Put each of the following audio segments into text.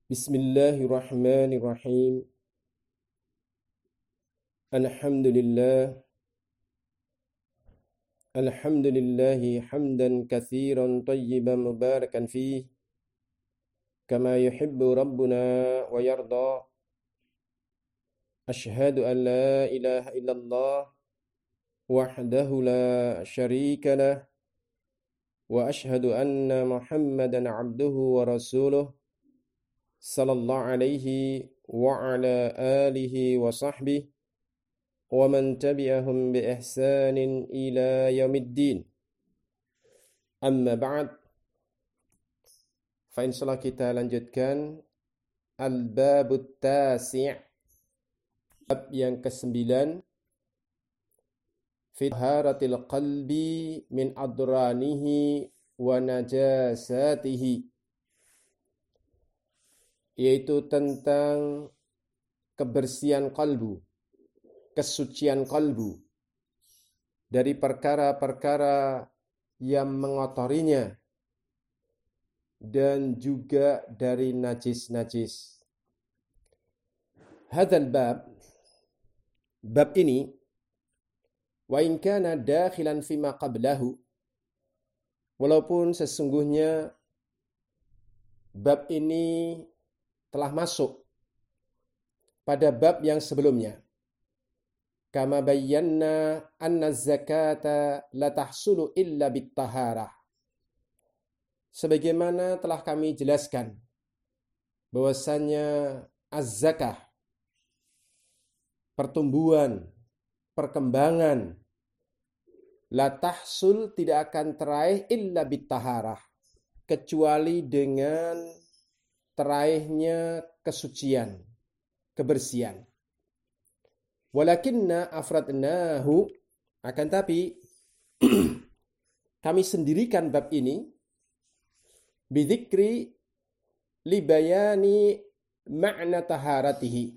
Bismillahirrahmanirrahim. Alhamdulillah. Alhamdulillahi hamdan katsiran tayyiban mubarakan fih. Kama yuhibbu Rabbuna wa yarda. Ashhadu an la ilaha illallah. Wahdahu la syarika lah. Wa ashhadu anna Muhammadan abduhu wa rasuluh. Sallallahu alaihi wa ala alihi wa sahbihi wa man tabi'ahum bi ihsanin ila yaumiddin. Amma ba'd. Fa insyaallah kita lanjutkan al-babut tasi', bab yang ke-9, fi taharatil qalbi min adranihi wa najasatihi, yaitu tentang kebersihan kalbu, kesucian kalbu dari perkara-perkara yang mengotorinya dan juga dari najis-najis. Hadzal bab ini, wa in kana dakhilan fima qablahu, walaupun sesungguhnya bab ini telah masuk pada bab yang sebelumnya. Kama bayyana anna zakata la tahsulu illa bittaharah. Sebagaimana telah kami jelaskan bahwasanya az-zakah, pertumbuhan, perkembangan, la tahsul, tidak akan teraih illa bittaharah, kecuali dengan teraihnya kesucian, kebersihan. Walakinna afradnahu, akan tapi kami sendirikan bab ini bidzikri libayani ma'na taharatihi.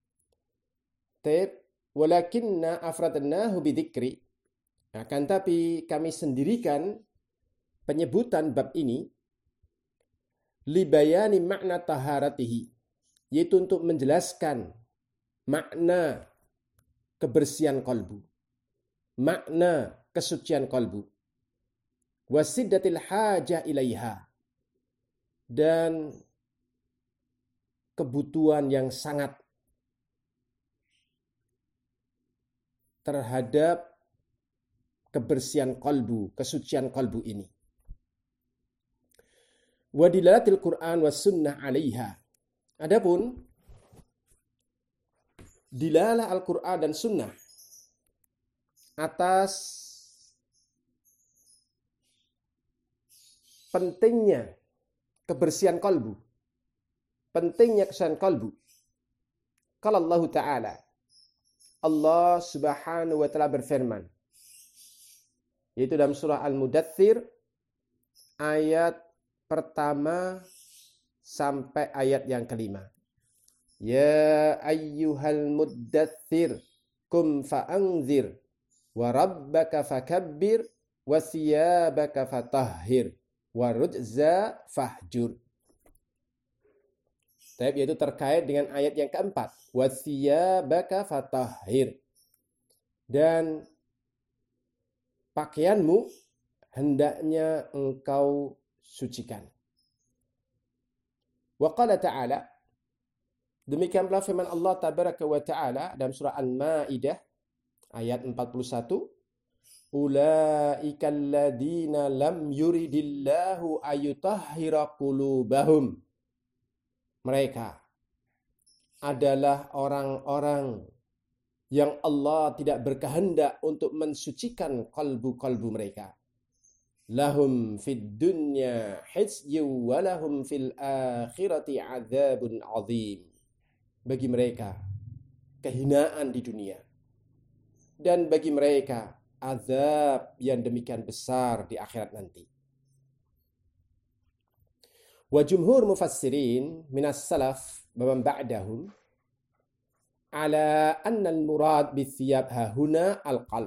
Walakinna afradnahu bidzikri, akan tapi kami sendirikan penyebutan bab ini libayani makna taharatihi, yaitu untuk menjelaskan makna kebersihan kalbu, makna kesucian kalbu, wasiddatil hajah ilaiha, dan kebutuhan yang sangat terhadap kebersihan kalbu, kesucian kalbu ini. Wa dilalatil Qur'an was sunnah 'alaiha. Adapun dilalah Al-Qur'an dan sunnah atas pentingnya kebersihan kalbu, pentingnya kesucian kalbu. Qala Allah Ta'ala, Allah Subhanahu wa Ta'ala berfirman, yaitu dalam surah Al-Mudaththir ayat pertama sampai ayat yang kelima. Ya ayyuhal muddaththir kum fa'anzir wa rabbaka fakabbir wa thiyabaka fatahhir wa rujza fahjur. Yaitu terkait dengan ayat yang keempat, wa thiyabaka fatahhir, dan pakaianmu hendaknya engkau sucikan. Wa qala ta'ala, demikian pula firman Allah tabaraka wa ta'ala dalam surah Al-Maidah ayat 41, ulaikal ladina lam yuridillahu ayutahhira qulubahum. Mereka adalah orang-orang yang Allah tidak berkehendak untuk mensucikan kalbu-kalbu mereka. Lahum fid dunya khizyun wa lahum fil akhirati adzabun azim. Bagi mereka kehinaan di dunia, dan bagi mereka azab yang demikian besar di akhirat nanti. Wa jumhur mufassirin minas salaf wa man ba'dahum ala anna al-murad bithiyab hahuna al-qalb.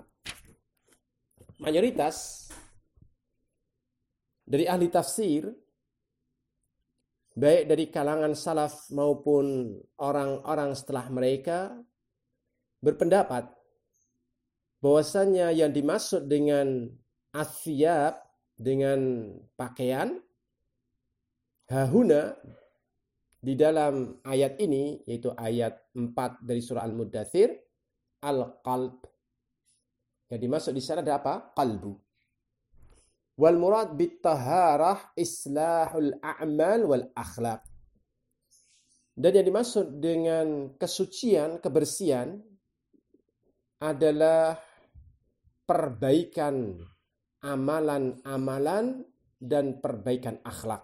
Mayoritas dari ahli tafsir baik dari kalangan salaf maupun orang-orang setelah mereka, berpendapat bahwasanya yang dimaksud dengan athiyab, dengan pakaian, hahuna di dalam ayat ini, yaitu ayat 4 dari surah Al-Muddathir, al-qalb. Yang dimaksud di sana ada apa? Qalbu. Wal murad bit taharah islahul a'mal wal akhlaq. Dan yang dimaksud dengan kesucian, kebersihan adalah perbaikan amalan-amalan dan perbaikan akhlak.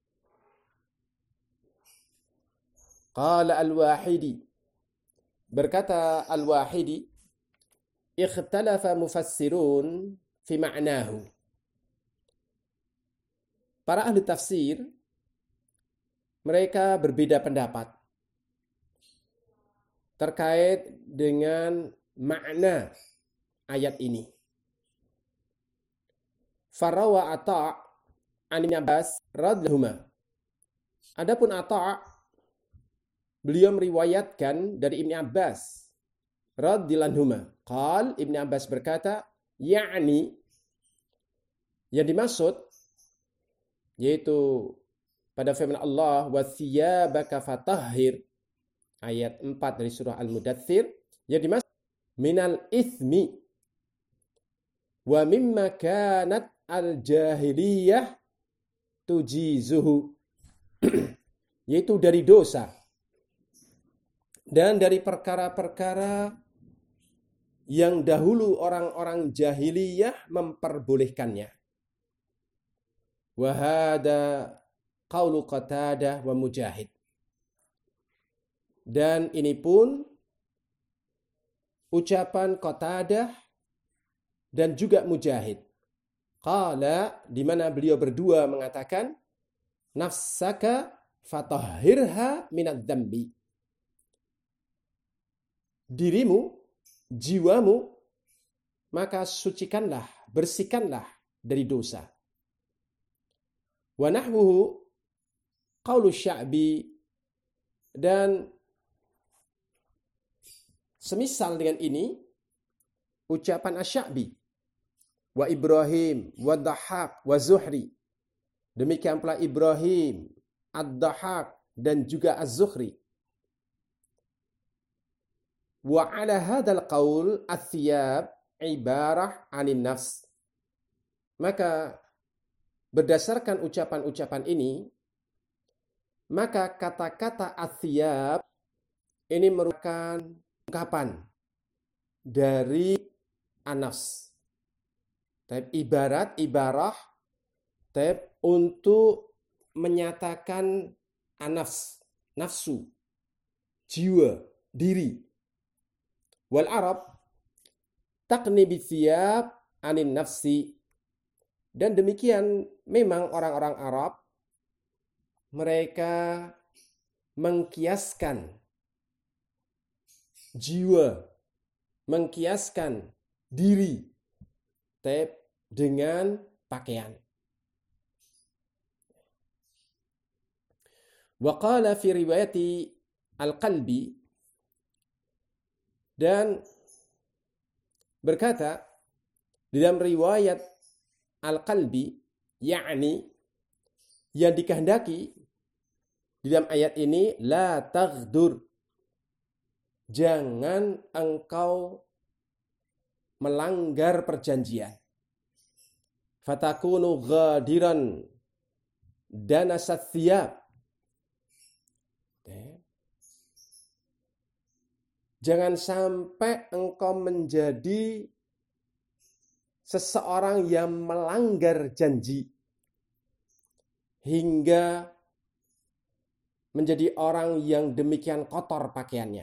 Qala al-Wahidi, berkata al-Wahidi, ikhtalafa mufassirun fi ma'nahu. Para ahli tafsir, mereka berbeda pendapat terkait dengan makna ayat ini. Farawa Ata' an Ibn Abbas radhiyallahu. Adapun Ata', beliau meriwayatkan dari Ibn Abbas radhiyallahu anhu. Qal, Ibn Abbas berkata, ya'ni, yang dimaksud yaitu pada firman Allah, wa thiyabaka fatahhir, ayat 4 dari surah Al-Mudaththir, yang dimaksud minal ithmi wa mimma kanat al-jahiliyah tujizuhu, yaitu dari dosa dan dari perkara-perkara yang dahulu orang-orang jahiliyah memperbolehkannya. Wa hada qaulu Qatadah wa Mujahid. Dan ini pun ucapan Qatadah dan juga Mujahid. Qala, di mana beliau berdua mengatakan, nafsaka fatahhirha minadz dzambi. Dirimu, jiwamu, maka sucikanlah, bersihkanlah dari dosa. Wa nahwuhu qaulu Sya'bi, dan semisal dengan ini ucapan Asy-Sya'bi, wa Ibrahim, wa Dhahhak, wa Zuhri. Demikian pula Ibrahim, Ad-Dhahhak, dan juga Az-Zuhri. Wa ala hadzal qaul ath-thiyab ibarah 'anil nafs. Maka berdasarkan ucapan-ucapan ini, maka kata-kata athiyab ini merupakan ungkapan dari anafs. Ibarah untuk menyatakan anafs, nafsu, jiwa, diri. Wal Arab taqni bithiyab anin nafsi. Dan demikian memang orang-orang Arab, mereka mengkiaskan jiwa, mengkiaskan diri dengan pakaian. Wa qala fi riwayati al-qalbi, dan berkata di dalam riwayat al-qalbi, yakni yang dikehendaki di dalam ayat ini, la taghdur, jangan engkau melanggar perjanjian. Fatakunu ghadiran danasat thiyab. Jangan sampai engkau menjadi seseorang yang melanggar janji hingga menjadi orang yang demikian kotor pakaiannya.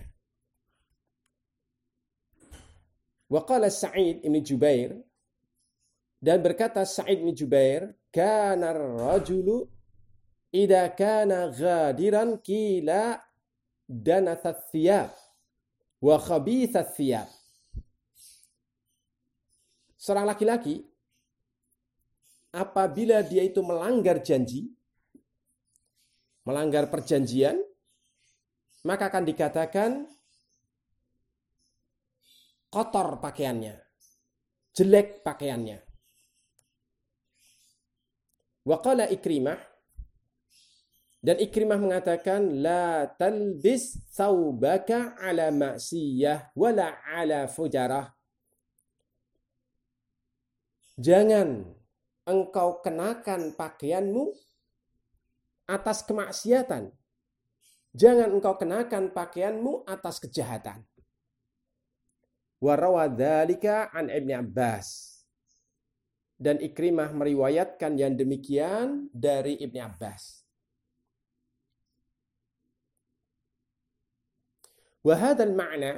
Wa qala Sa'id ibn Jubair, dan berkata Sa'id ibn Jubair, kana ar-rajulu idza kana ghadiran qila danathat thiyab wa khabithat thiyab. Seorang laki-laki apabila dia itu melanggar janji, melanggar perjanjian, maka akan dikatakan kotor pakaiannya, jelek pakaiannya. Wa qala Ikrimah, dan Ikrimah mengatakan la talbis thawbaka ala ma'siyah wala ala fujarah. Jangan engkau kenakan pakaianmu atas kemaksiatan. Jangan engkau kenakan pakaianmu atas kejahatan. Wa rawadzalika an Ibnu Abbas. Dan Ikrimah meriwayatkan yang demikian dari Ibnu Abbas. Wa hadzal ma'na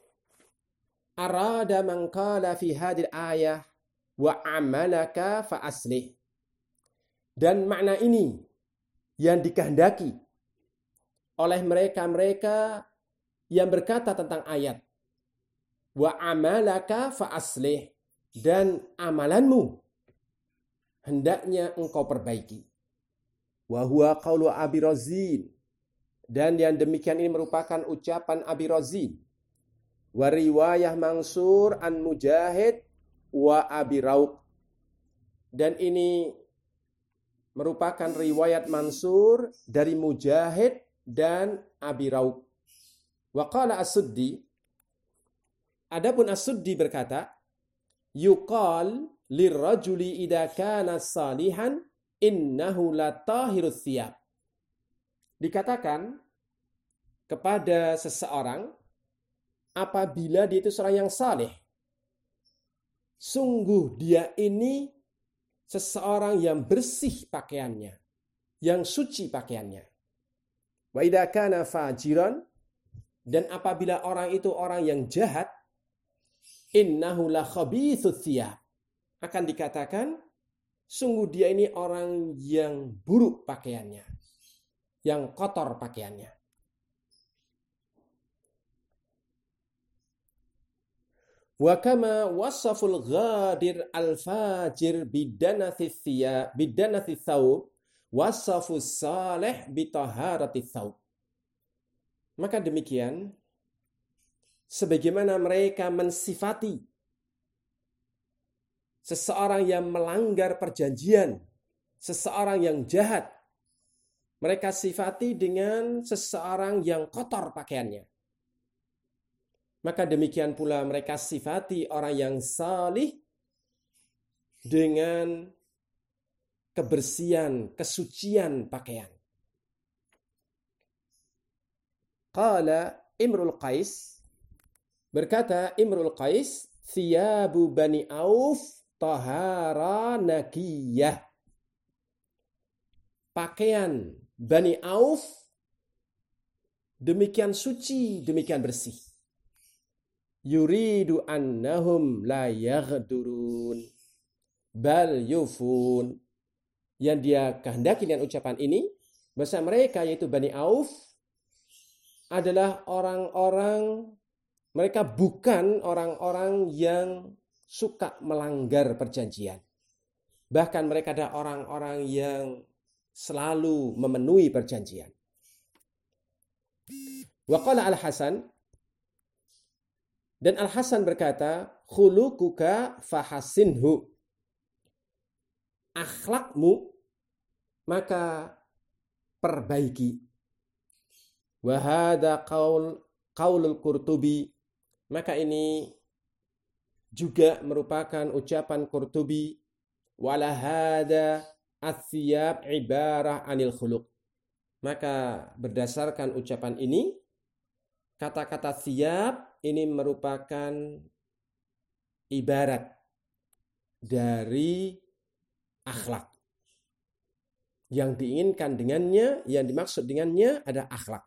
arada man qala fi hadhihi al-ayah wa amalaka fa aslih. Dan makna ini yang dikehendaki oleh mereka-mereka yang berkata tentang ayat wa amalaka fa aslih, dan amalanmu hendaknya engkau perbaiki. Wa huwa qaulu Abi Razin, dan yang demikian ini merupakan ucapan Abi Razin. Wa riwayah Mansur an Mujahid wa Abi Rauq, dan ini merupakan riwayat Mansur dari Mujahid dan Abi Rauq. Wa qala As-Suddi, adapun As-Suddi berkata, yuqal lirrajuli idza kana salihan innahu la tahirus thiyab. Dikatakan kepada seseorang apabila dia itu seorang yang saleh, sungguh dia ini seseorang yang bersih pakaiannya, yang suci pakaiannya. Wa idza kana fajiran, dan apabila orang itu orang yang jahat, innahu la khabithus thiyab, akan dikatakan sungguh dia ini orang yang buruk pakaiannya, yang kotor pakaiannya. Wa kama wasaful ghadir al-fajir bidanathi thiyab bidanathi thawb wasafus salih bitaharati thawb. Maka demikian sebagaimana mereka mensifati seseorang yang melanggar perjanjian, seseorang yang jahat, mereka sifati dengan seseorang yang kotor pakaiannya. Maka demikian pula mereka sifati orang yang salih dengan kebersihan, kesucian pakaian. Qala Imrul Qais, berkata Imrul Qais, thiyabu bani Auf tahara nakiyah. Pakaian Bani Auf demikian suci, demikian bersih. Yuridu annahum la yaghdurun bal yufun. Yang dia kehendaki dengan ucapan ini, bahasa mereka yaitu Bani Auf adalah orang-orang, mereka bukan orang-orang yang suka melanggar perjanjian. Bahkan mereka adalah orang-orang yang selalu memenuhi perjanjian. Wa qala Al-Hasan, dan Al-Hasan berkata, khuluquka fahasinhu. Akhlakmu maka perbaiki. Wa hadza qaulul Qurtubi, maka ini juga merupakan ucapan Qurtubi. Wala hadza athiyab ibarah anil khuluq. Maka berdasarkan ucapan ini, kata-kata thiyab ini merupakan ibarat dari akhlak. Yang diinginkan dengannya, yang dimaksud dengannya adalah akhlak.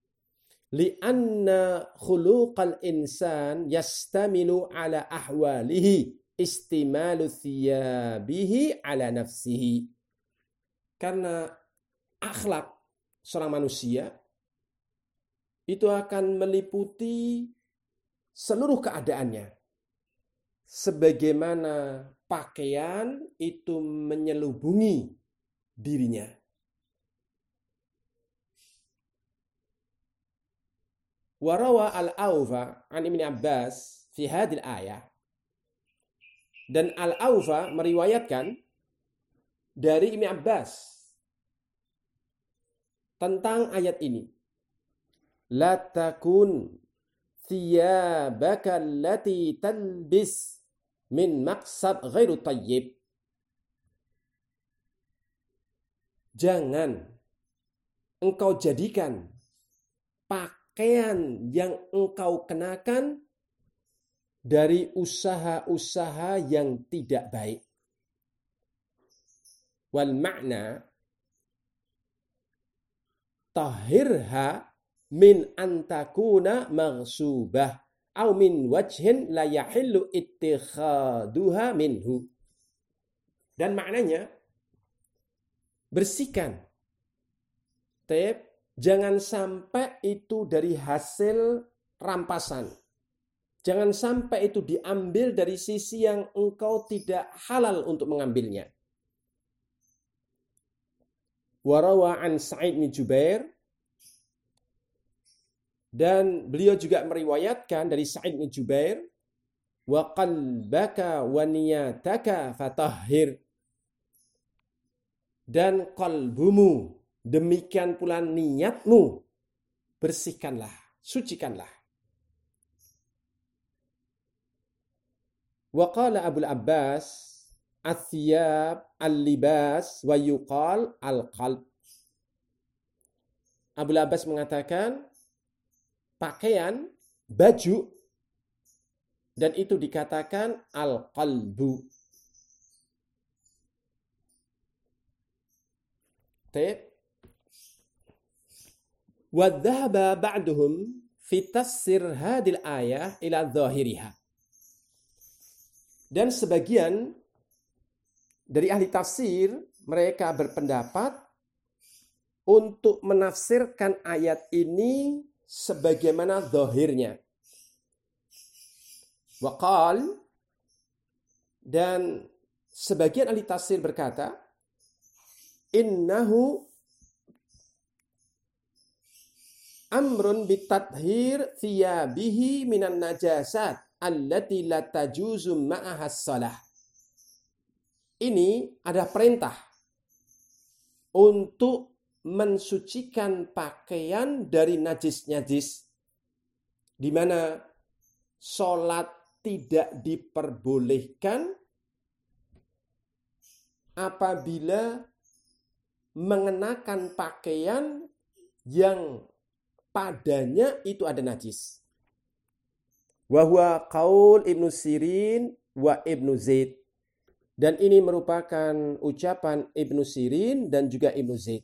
Li'anna khuluqal insan yastamilu ala ahwalihi istimalu thiyabihi ala nafsihi. Karena akhlak seorang manusia itu akan meliputi seluruh keadaannya. Sebagaimana pakaian itu menyelubungi dirinya. Warawa al-Awfa an Ibn Abbas fi hadil ayah. Dan al-Awfa meriwayatkan dari Ibn Abbas tentang ayat ini. La takun thiyabaka allati talbis min maqsad ghairu tayyib. Jangan engkau jadikan pakaian yang engkau kenakan dari usaha-usaha yang tidak baik. Wal makna tahirha min antakuna maghsubah au min wajhin la yahillu ittikhaduha minhu. Dan maknanya bersihkan. Jangan sampai itu dari hasil rampasan. Jangan sampai itu diambil dari sisi yang engkau tidak halal untuk mengambilnya. Warawa an Sa'id bin Jubair, dan beliau juga meriwayatkan dari Sa'id bin Jubair, wa qalbaka wa niyataka fatahhir, dan qalbumu demikian pula niatmu bersihkanlah, sucikanlah. Wa qala Abul Abbas athiyab al-libas wa yuqal al-qalb. Abul Abbas mengatakan pakaian, baju, dan itu dikatakan al-qalbu. Wa dhahaba ba'duhum fi tafsir hadil ayah ila dhahiriha. Dan sebagian dari ahli tafsir mereka berpendapat untuk menafsirkan ayat ini sebagaimana zahirnya. Waqal, dan sebagian ahli tafsir berkata, innahu amrun bitathhir thiyabihi minan najasat allati la tajuzu ma'ahas salah. Ini ada perintah untuk mensucikan pakaian dari najis-najis, di mana sholat tidak diperbolehkan apabila mengenakan pakaian yang padanya itu ada najis. Wa huwa qaul Ibnu Sirin wa Ibnu Zaid. Dan ini merupakan ucapan Ibnu Sirin dan juga Ibnu Zaid.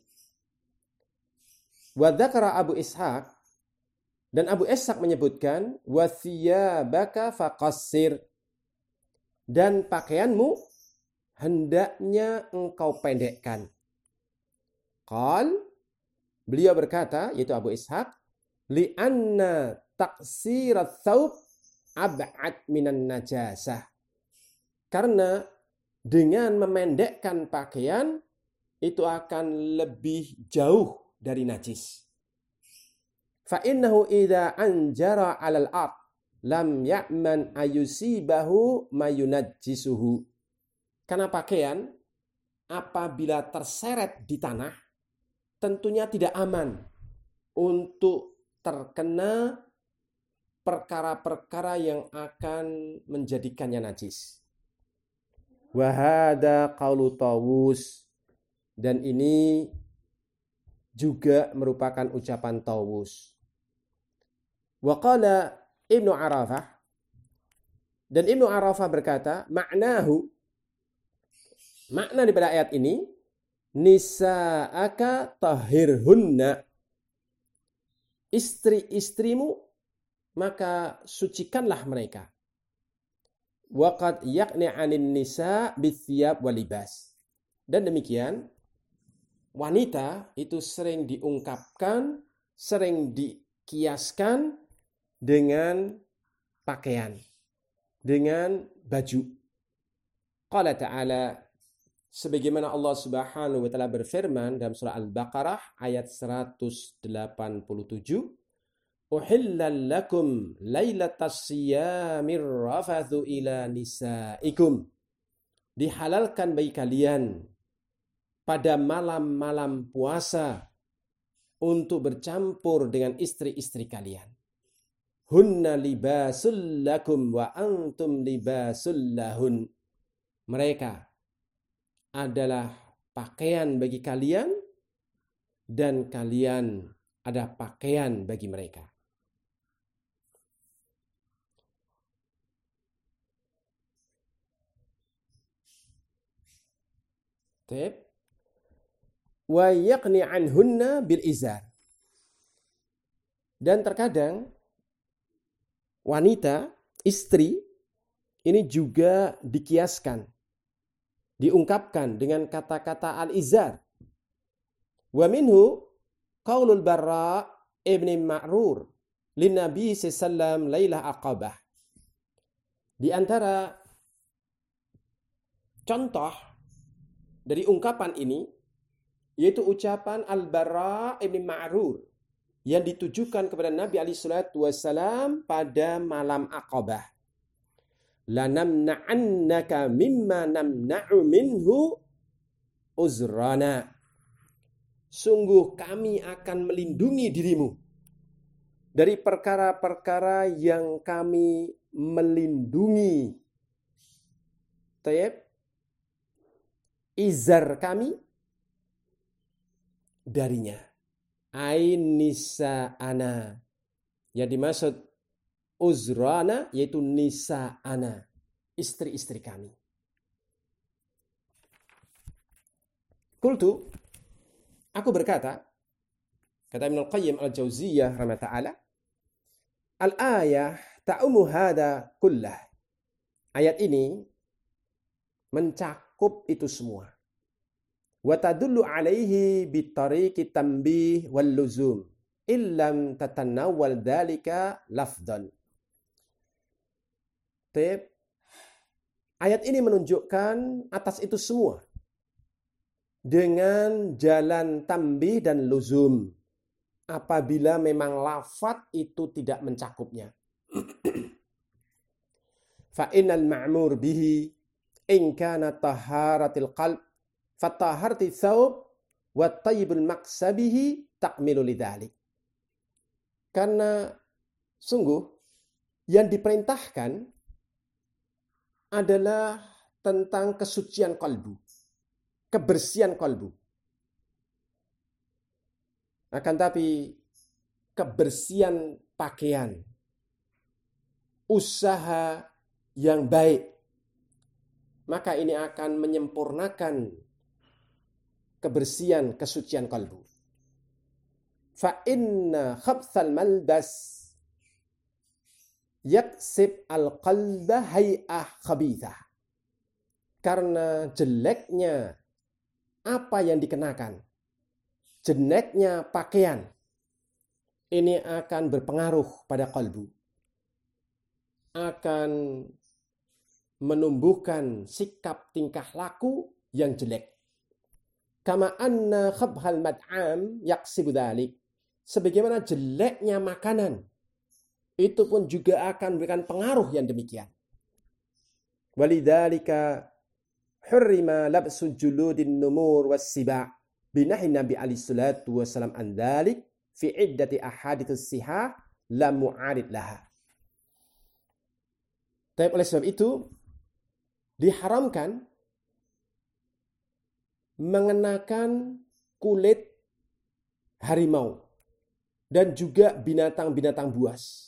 Wa dzakara Abu Ishaq, dan Abu Ishaq menyebutkan wa thiyabaka faqassir, dan pakaianmu hendaknya engkau pendekkan. Qal, beliau berkata, yaitu Abu Ishaq, li'anna taqsirat thawb ab'ad minan najasah. Karena dengan memendekkan pakaian itu akan lebih jauh dari najis. Fa innahu idza anjara 'alal ard lam ya'man ayusibahu mayunajjisuhu. Karena pakaian apabila terseret di tanah tentunya tidak aman untuk terkena perkara-perkara yang akan menjadikannya najis. Wa hada qaulu Tawus, dan ini juga merupakan ucapan Tawus. Wa qala Ibnu Arafah, dan Ibnu Arafah berkata, makna daripada ayat ini, nisa'aka tahirhunna, istri-istrimu maka sucikanlah mereka. Waqad yaqni 'anin nisa bithiyab walibas. Dan demikian wanita itu sering diungkapkan, sering dikiaskan dengan pakaian, dengan baju. Qala ta'ala, sebagaimana Allah Subhanahu wa taala berfirman dalam surah Al-Baqarah ayat 187, uhillal lakum lailatas siyamir rafathu ila nisaikum. Dihalalkan bagi kalian pada malam-malam puasa untuk bercampur dengan istri-istri kalian. Hunna libasul lakum wa antum libasul lahun. Mereka adalah pakaian bagi kalian dan kalian ada pakaian bagi mereka. Wa yaqni anhunna bil izar. Dan terkadang wanita, istri, ini juga dikiaskan, diungkapkan dengan kata-kata al-izar. Wa minhu qaulul Barra ibn Ma'rur lin Nabi sallallahu lailah aqabah. Di antara contoh dari ungkapan ini yaitu ucapan Al-Barra ibn Ma'rur yang ditujukan kepada Nabi alaihi salatu wasallam pada malam Aqabah. La namna'annaka mimma namna'u minhu uzrana. Sungguh kami akan melindungi dirimu dari perkara-perkara yang kami melindungi izar kami darinya. Ain nisa'ana. Yang dimaksud uzrana yaitu nisa'ana, istri-istri kami. Qultu, aku berkata, kata Ibnu Qayyim al-Jauziyah rahimahullah, al-ayah ta'umu hadha kullah. Ayat ini mencakup itu semua. Wa tadullu alaihi bitariqi tanbih wal luzum illam tatanawwal dzalika lafdhan. Ayat ini menunjukkan atas itu semua dengan jalan tambih dan luzum apabila memang lafaz itu tidak mencakupnya. Fa innal ma'mur bihi in kana taharatil qalb fataharti thawb wa tayyibul maksabihi takmilu lidzalik. Karena sungguh yang diperintahkan adalah tentang kesucian kalbu, kebersihan kalbu. Akan tapi kebersihan pakaian, usaha yang baik, maka ini akan menyempurnakan kebersihan, kesucian kalbu. Fa inna khabthal malbas yaksib al-qalba hay'ah khabithah. Karena jeleknya apa yang dikenakan, jeleknya pakaian, ini akan berpengaruh pada kalbu. Akan menumbuhkan sikap tingkah laku yang jelek. Kama anna khabhal mad'am yaksibu dzalik. Sebagaimana jeleknya makanan, itu pun juga akan memberikan pengaruh yang demikian. Walidzalika hurrima labsul juludin numur was-siba' binahi Nabi alaihi salatu wasallam an dzalik fi iddati ahadits sihah la mu'arid laha. Tapi oleh sebab itu diharamkan mengenakan kulit harimau dan juga binatang-binatang buas.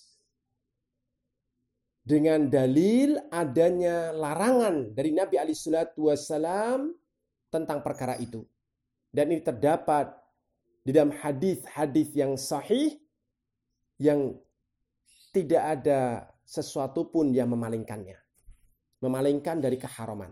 Dengan dalil adanya larangan dari Nabi alaihi salatu wasallam tentang perkara itu. Dan ini terdapat di dalam hadis-hadis yang sahih yang tidak ada sesuatu pun yang memalingkannya. Memalingkan dari keharaman.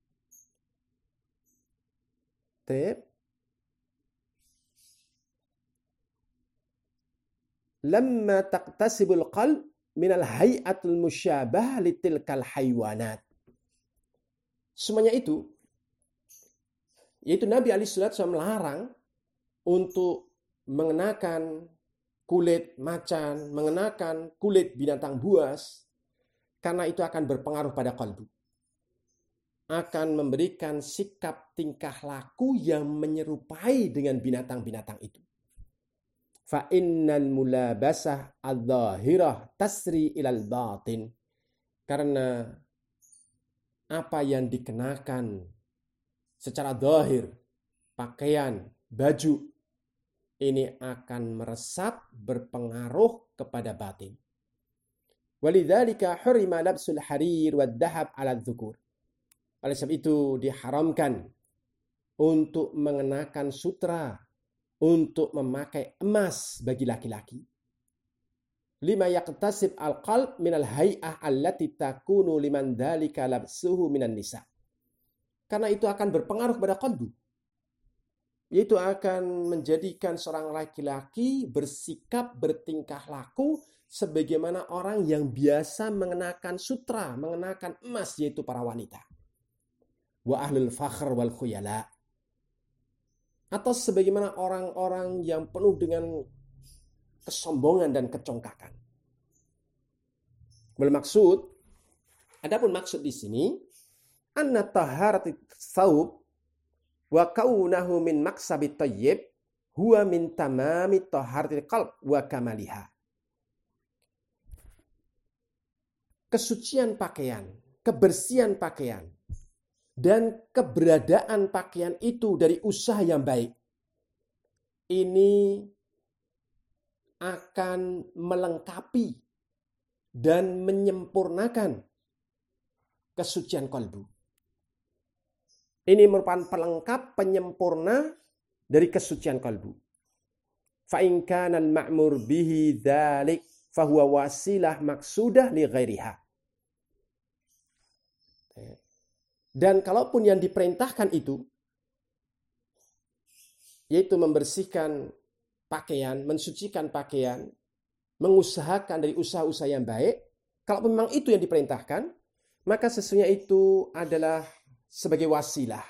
Lamma taqtasibul qalb minal hay'atul musyabah litilkal haywanat. Semuanya itu, yaitu Nabi alaihi salatu wasallam melarang untuk mengenakan kulit macan, mengenakan kulit binatang buas, karena itu akan berpengaruh pada qalbu. Akan memberikan sikap tingkah laku yang menyerupai dengan binatang-binatang itu. Fa innal mulabasah adh-dhahirah tasri ilal batin. Karena apa yang dikenakan secara zahir, pakaian, baju, ini akan meresap berpengaruh kepada batin. Walidzalika hurima labsul harir wad dhahab 'ala dzukur. Oleh sebab itu diharamkan untuk mengenakan sutra, untuk memakai emas bagi laki-laki. Lima yaqtasib al-qalb minal hay'ah allati takunu liman dzalika labsuhu minan nisa. Karena itu akan berpengaruh pada qalbu. Yaitu akan menjadikan seorang laki-laki bersikap, bertingkah laku sebagaimana orang yang biasa mengenakan sutra, mengenakan emas, yaitu para wanita. Wa ahlul fakhr wal khuyala. Atau sebagaimana orang-orang yang penuh dengan kesombongan dan kecongkakan. Bermaksud, adapun maksud di sini, anna taharati thawb wa kaunahu min maksabit thayyib huwa min tamami taharatil qalb wa kamaliha. Kesucian pakaian, kebersihan pakaian, dan keberadaan pakaian itu dari usaha yang baik. Ini akan melengkapi dan menyempurnakan kesucian kalbu. Ini merupakan pelengkap, penyempurna dari kesucian kalbu. Fa in kana al-ma'mur bihi dzalik fa huwa wasilah maksudah li ghairiha. Dan kalaupun yang diperintahkan itu, yaitu membersihkan pakaian, mensucikan pakaian, mengusahakan dari usaha-usaha yang baik, kalau memang itu yang diperintahkan, maka sesungguhnya itu adalah sebagai wasilah.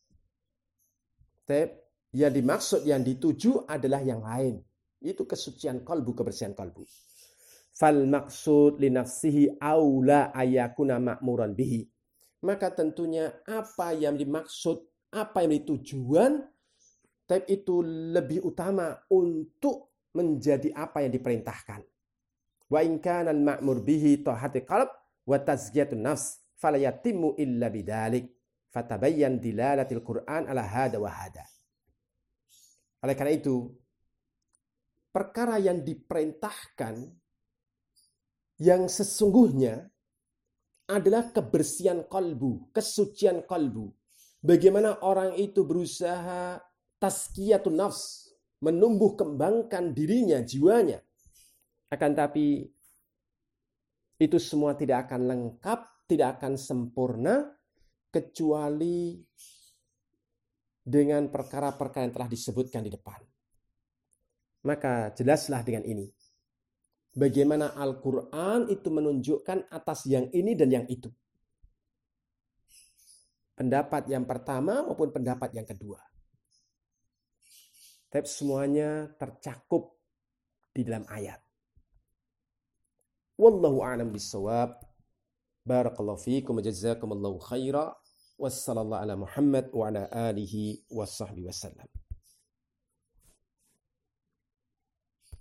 Yang dimaksud, yang dituju adalah yang lain. Itu kesucian kalbu, kebersihan kalbu. Fal maksud li nafsihi aula ayakuna ma'muran bihi. Maka tentunya apa yang dimaksud, apa yang ditujuan, itu lebih utama untuk menjadi apa yang diperintahkan. Wa in kana al-ma'mur bihi tahatul qalb wa tazkiyatun nafs fala yatimmu illa bidzalik. Fatabayyan dilalatil Qur'an ala hada wa hada. Oleh karena itu, perkara yang diperintahkan yang sesungguhnya adalah kebersihan kalbu, kesucian kalbu. Bagaimana orang itu berusaha tazkiyatun nafs, menumbuh kembangkan dirinya, jiwanya. Akan tapi itu semua tidak akan lengkap, tidak akan sempurna kecuali dengan perkara-perkara yang telah disebutkan di depan. Maka jelaslah dengan ini. Bagaimana Al-Quran itu menunjukkan atas yang ini dan yang itu. Pendapat yang pertama maupun pendapat yang kedua. Tapi semuanya tercakup di dalam ayat. Wallahu a'lam bissawab. Barakallahu fiikum wa jazakumullahu khaira. Wassallallahu ala Muhammad wa ala alihi wa sahbihi wasallam.